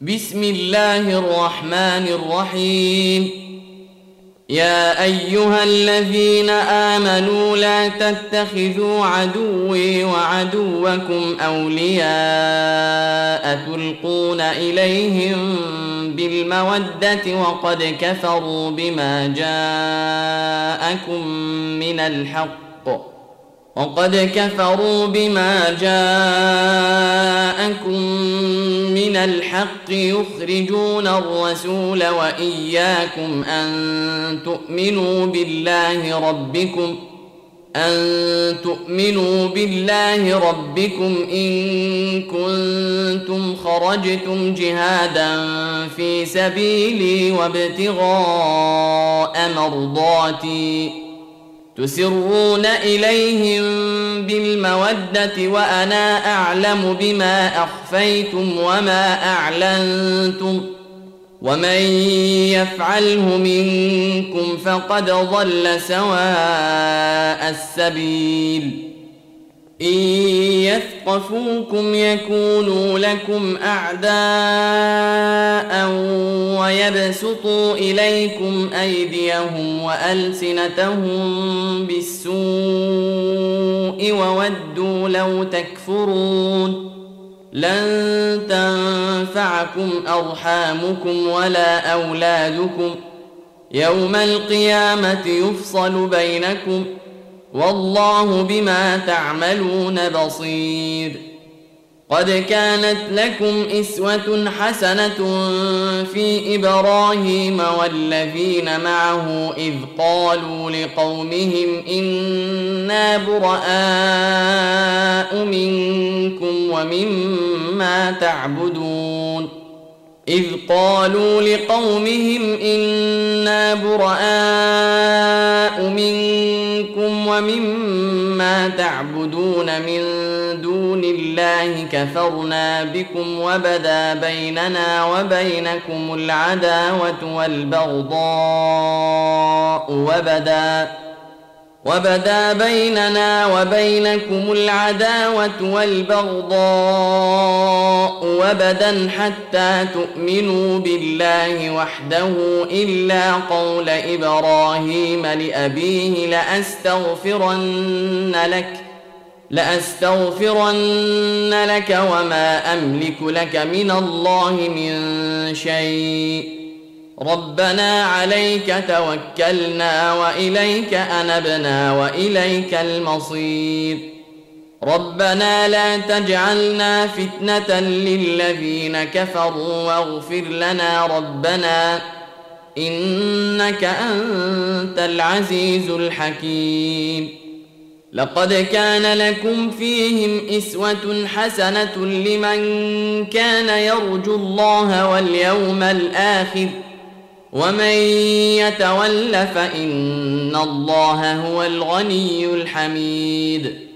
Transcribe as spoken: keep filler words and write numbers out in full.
بسم الله الرحمن الرحيم. يا أيها الذين آمنوا لا تتخذوا عدوي وعدوكم أولياء تلقون إليهم بالمودة وقد كفروا بما جاءكم من الحق وقد كفروا بما جاءكم من الحق يخرجون الرسول وإياكم أن تؤمنوا بالله ربكم أن تؤمنوا بالله ربكم إن كنتم خرجتم جهادا في سبيلي وابتغاء مرضاتي تسرون إليهم بالمودة وأنا أعلم بما أخفيتم وما أعلنتم ومن يفعله منكم فقد ضل سواء السبيل. إن يثقفوكم يكونوا لكم أعداء ويبسطوا إليكم أيديهم وألسنتهم بالسوء وودوا لو تكفرون. لن تنفعكم أرحامكم ولا أولادكم يوم القيامة يفصل بينكم والله بما تعملون بصير. قد كانت لكم إسوة حسنة في إبراهيم والذين معه إذ قالوا لقومهم إنا براء منكم ومما تعبدون إذ قالوا لقومهم إنا براء منكم ومما تعبدون من دون الله كفرنا بكم وبدا بيننا وبينكم العداوة والبغضاء وبدا وبدا بيننا وبينكم العداوة والبغضاء وبدا حتى تؤمنوا بالله وحده إلا قول إبراهيم لأبيه لأستغفرن لك لأستغفرن لك وما أملك لك من الله من شيء ربنا عليك توكلنا وإليك أنبنا وإليك المصير. ربنا لا تجعلنا فتنة للذين كفروا واغفر لنا ربنا إنك أنت العزيز الحكيم. لقد كان لكم فيهم إسوة حسنة لمن كان يرجو الله واليوم الآخر ومن يتول فإن الله هو الغني الحميد.